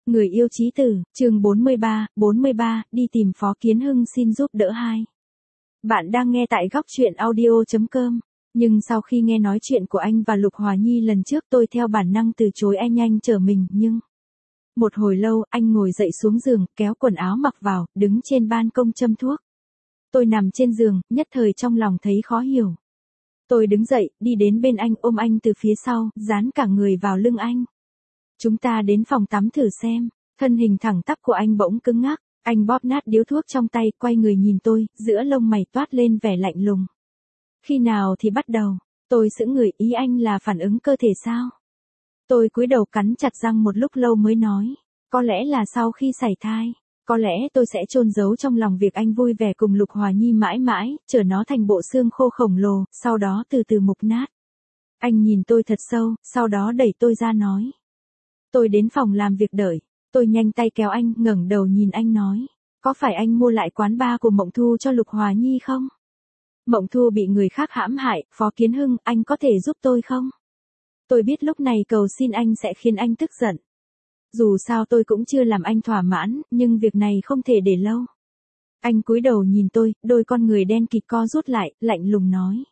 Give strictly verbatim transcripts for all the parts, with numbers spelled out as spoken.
Người yêu chí tử, chương bốn mươi ba, bốn mươi ba, đi tìm Phó Kiến Hưng xin giúp đỡ hai. Bạn đang nghe tại góc truyện audio chấm com. Nhưng sau khi nghe nói chuyện của anh và Lục Hòa Nhi lần trước tôi theo bản năng từ chối anh nhanh trở mình nhưng... Một hồi lâu anh ngồi dậy xuống giường, kéo quần áo mặc vào, đứng trên ban công châm thuốc. Tôi nằm trên giường, nhất thời trong lòng thấy khó hiểu. Tôi đứng dậy, đi đến bên anh ôm anh từ phía sau, dán cả người vào lưng anh. Chúng ta đến phòng tắm thử xem, thân hình thẳng tắp của anh bỗng cứng ngắc, anh bóp nát điếu thuốc trong tay, quay người nhìn tôi, giữa lông mày toát lên vẻ lạnh lùng. Khi nào thì bắt đầu, tôi sững người, ý anh là phản ứng cơ thể sao? Tôi cúi đầu cắn chặt răng một lúc lâu mới nói, có lẽ là sau khi sảy thai, có lẽ tôi sẽ chôn giấu trong lòng việc anh vui vẻ cùng Lục Hòa Nhi mãi mãi, trở nó thành bộ xương khô khổng lồ, sau đó từ từ mục nát. Anh nhìn tôi thật sâu, sau đó đẩy tôi ra nói. Tôi đến phòng làm việc đợi, tôi nhanh tay kéo anh, ngẩng đầu nhìn anh nói, có phải anh mua lại quán bar của Mộng Thu cho Lục Hòa Nhi không? Mộng Thu bị người khác hãm hại, Phó Kiến Hưng, anh có thể giúp tôi không? Tôi biết lúc này cầu xin anh sẽ khiến anh tức giận. Dù sao tôi cũng chưa làm anh thỏa mãn, nhưng việc này không thể để lâu. Anh cúi đầu nhìn tôi, đôi con người đen kịt co rút lại, lạnh lùng nói.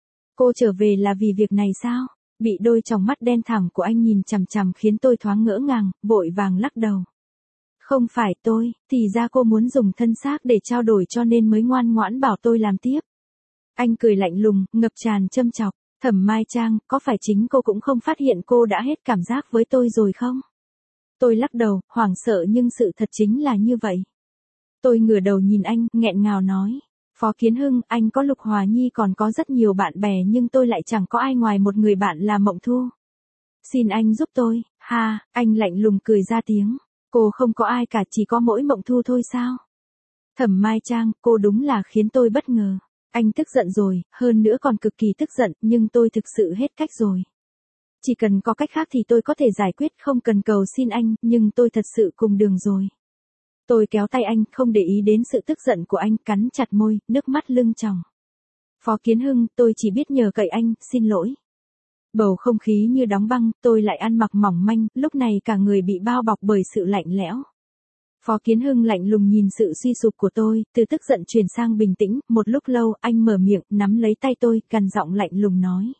Cô trở về là vì việc này sao? Bị đôi tròng mắt đen thẳm của anh nhìn chằm chằm khiến tôi thoáng ngỡ ngàng, vội vàng lắc đầu. Không phải tôi, thì ra cô muốn dùng thân xác để trao đổi cho nên mới ngoan ngoãn bảo tôi làm tiếp. Anh cười lạnh lùng, ngập tràn châm chọc, Thẩm Mai Trang, có phải chính cô cũng không phát hiện cô đã hết cảm giác với tôi rồi không? Tôi lắc đầu, hoảng sợ nhưng sự thật chính là như vậy. Tôi ngửa đầu nhìn anh, nghẹn ngào nói. Phó Kiến Hưng, anh có Lục Hòa Nhi còn có rất nhiều bạn bè nhưng tôi lại chẳng có ai ngoài một người bạn là Mộng Thu. Xin anh giúp tôi, ha, anh lạnh lùng cười ra tiếng. Cô không có ai cả, chỉ có mỗi Mộng Thu thôi sao? Thẩm Mai Trang, cô đúng là khiến tôi bất ngờ. Anh tức giận rồi, hơn nữa còn cực kỳ tức giận, nhưng tôi thực sự hết cách rồi. Chỉ cần có cách khác thì tôi có thể giải quyết, không cần cầu xin anh, nhưng tôi thật sự cùng đường rồi. Tôi kéo tay anh, không để ý đến sự tức giận của anh, cắn chặt môi, nước mắt lưng tròng. Phó Kiến Hưng, tôi chỉ biết nhờ cậy anh, xin lỗi. Bầu không khí như đóng băng, tôi lại ăn mặc mỏng manh, lúc này cả người bị bao bọc bởi sự lạnh lẽo. Phó Kiến Hưng lạnh lùng nhìn sự suy sụp của tôi, từ tức giận chuyển sang bình tĩnh, một lúc lâu anh mở miệng, nắm lấy tay tôi, gằn giọng lạnh lùng nói.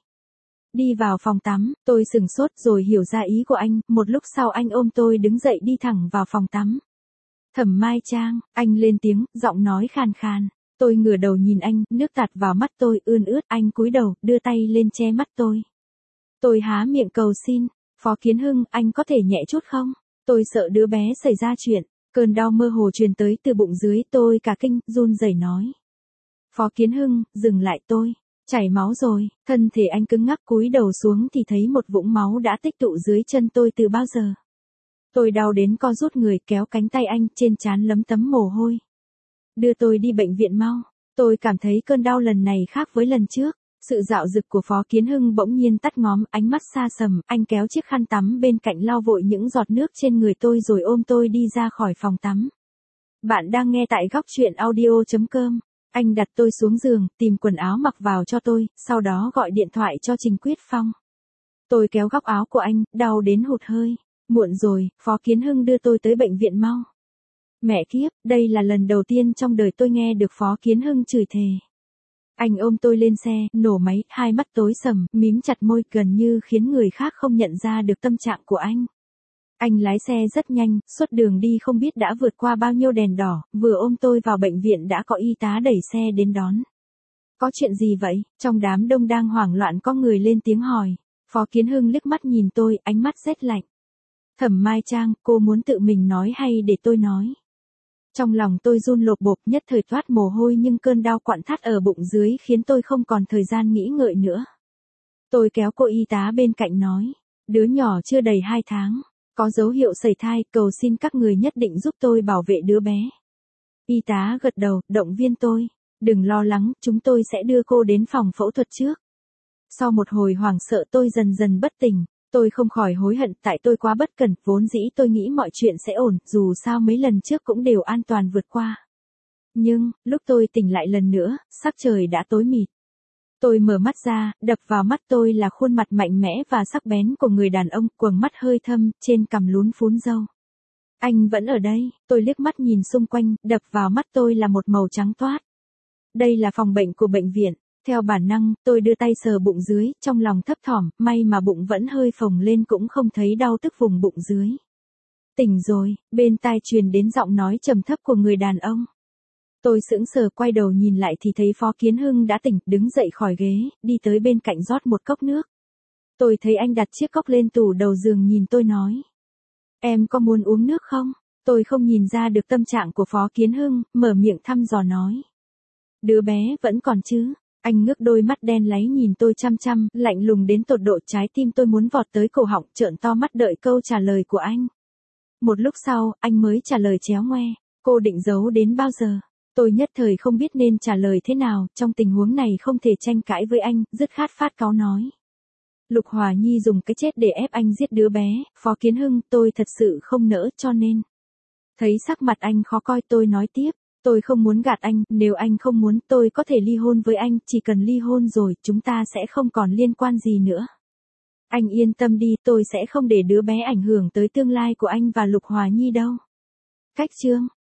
Đi vào phòng tắm, tôi sừng sốt rồi hiểu ra ý của anh, một lúc sau anh ôm tôi đứng dậy đi thẳng vào phòng tắm. Thẩm Mai Trang, anh lên tiếng, giọng nói khàn khàn. Tôi ngửa đầu nhìn anh, nước tạt vào mắt tôi ươn ướt, anh cúi đầu, đưa tay lên che mắt tôi. Tôi há miệng cầu xin, Phó Kiến Hưng, anh có thể nhẹ chút không? Tôi sợ đứa bé xảy ra chuyện, cơn đau mơ hồ truyền tới từ bụng dưới, tôi cả kinh, run rẩy nói. Phó Kiến Hưng, dừng lại tôi, chảy máu rồi, thân thể anh cứng ngắc cúi đầu xuống thì thấy một vũng máu đã tích tụ dưới chân tôi từ bao giờ. Tôi đau đến co rút người, kéo cánh tay anh, trên trán lấm tấm mồ hôi. Đưa tôi đi bệnh viện mau. Tôi cảm thấy cơn đau lần này khác với lần trước. Sự dạo dực của Phó Kiến Hưng bỗng nhiên tắt ngóm, ánh mắt xa sầm, anh kéo chiếc khăn tắm bên cạnh lau vội những giọt nước trên người tôi rồi ôm tôi đi ra khỏi phòng tắm. Bạn đang nghe tại góc truyện audio chấm com. Anh đặt tôi xuống giường, tìm quần áo mặc vào cho tôi, sau đó gọi điện thoại cho Trình Quyết Phong. Tôi kéo góc áo của anh, đau đến hụt hơi. Muộn rồi, Phó Kiến Hưng đưa tôi tới bệnh viện mau. Mẹ kiếp, đây là lần đầu tiên trong đời tôi nghe được Phó Kiến Hưng chửi thề. Anh ôm tôi lên xe, nổ máy, hai mắt tối sầm, mím chặt môi gần như khiến người khác không nhận ra được tâm trạng của anh. Anh lái xe rất nhanh, suốt đường đi không biết đã vượt qua bao nhiêu đèn đỏ, vừa ôm tôi vào bệnh viện đã có y tá đẩy xe đến đón. Có chuyện gì vậy? Trong đám đông đang hoảng loạn có người lên tiếng hỏi. Phó Kiến Hưng liếc mắt nhìn tôi, ánh mắt rét lạnh. Thẩm Mai Trang, cô muốn tự mình nói hay để tôi nói? Trong lòng tôi run lột bột, nhất thời toát mồ hôi nhưng cơn đau quặn thắt ở bụng dưới khiến tôi không còn thời gian nghĩ ngợi nữa. Tôi kéo cô y tá bên cạnh nói, đứa nhỏ chưa đầy hai tháng, có dấu hiệu sẩy thai, cầu xin các người nhất định giúp tôi bảo vệ đứa bé. Y tá gật đầu, động viên tôi, đừng lo lắng, chúng tôi sẽ đưa cô đến phòng phẫu thuật trước. Sau một hồi hoảng sợ tôi dần dần bất tỉnh. Tôi không khỏi hối hận tại tôi quá bất cẩn, vốn dĩ tôi nghĩ mọi chuyện sẽ ổn, dù sao mấy lần trước cũng đều an toàn vượt qua. Nhưng, lúc tôi tỉnh lại lần nữa, sắc trời đã tối mịt. Tôi mở mắt ra, đập vào mắt tôi là khuôn mặt mạnh mẽ và sắc bén của người đàn ông, quầng mắt hơi thâm, trên cằm lún phún râu. Anh vẫn ở đây, tôi liếc mắt nhìn xung quanh, đập vào mắt tôi là một màu trắng toát. Đây là phòng bệnh của bệnh viện. Theo bản năng, tôi đưa tay sờ bụng dưới, trong lòng thấp thỏm, may mà bụng vẫn hơi phồng lên cũng không thấy đau tức vùng bụng dưới. Tỉnh rồi, bên tai truyền đến giọng nói trầm thấp của người đàn ông. Tôi sững sờ quay đầu nhìn lại thì thấy Phó Kiến Hưng đã tỉnh, đứng dậy khỏi ghế, đi tới bên cạnh rót một cốc nước. Tôi thấy anh đặt chiếc cốc lên tủ đầu giường nhìn tôi nói. Em có muốn uống nước không? Tôi không nhìn ra được tâm trạng của Phó Kiến Hưng, mở miệng thăm dò nói. Đứa bé vẫn còn chứ? Anh ngước đôi mắt đen láy nhìn tôi chăm chăm, lạnh lùng đến tột độ trái tim tôi muốn vọt tới cổ họng, trợn to mắt đợi câu trả lời của anh. Một lúc sau, anh mới trả lời chéo ngoe. Cô định giấu đến bao giờ? Tôi nhất thời không biết nên trả lời thế nào, trong tình huống này không thể tranh cãi với anh, dứt khát phát cáu nói. Lục Hòa Nhi dùng cái chết để ép anh giết đứa bé, Phó Kiến Hưng, tôi thật sự không nỡ cho nên. Thấy sắc mặt anh khó coi tôi nói tiếp, tôi không muốn gạt anh, nếu anh không muốn tôi có thể ly hôn với anh, chỉ cần ly hôn rồi chúng ta sẽ không còn liên quan gì nữa. Anh yên tâm đi, tôi sẽ không để đứa bé ảnh hưởng tới tương lai của anh và Lục Hòa Nhi đâu. Cách chương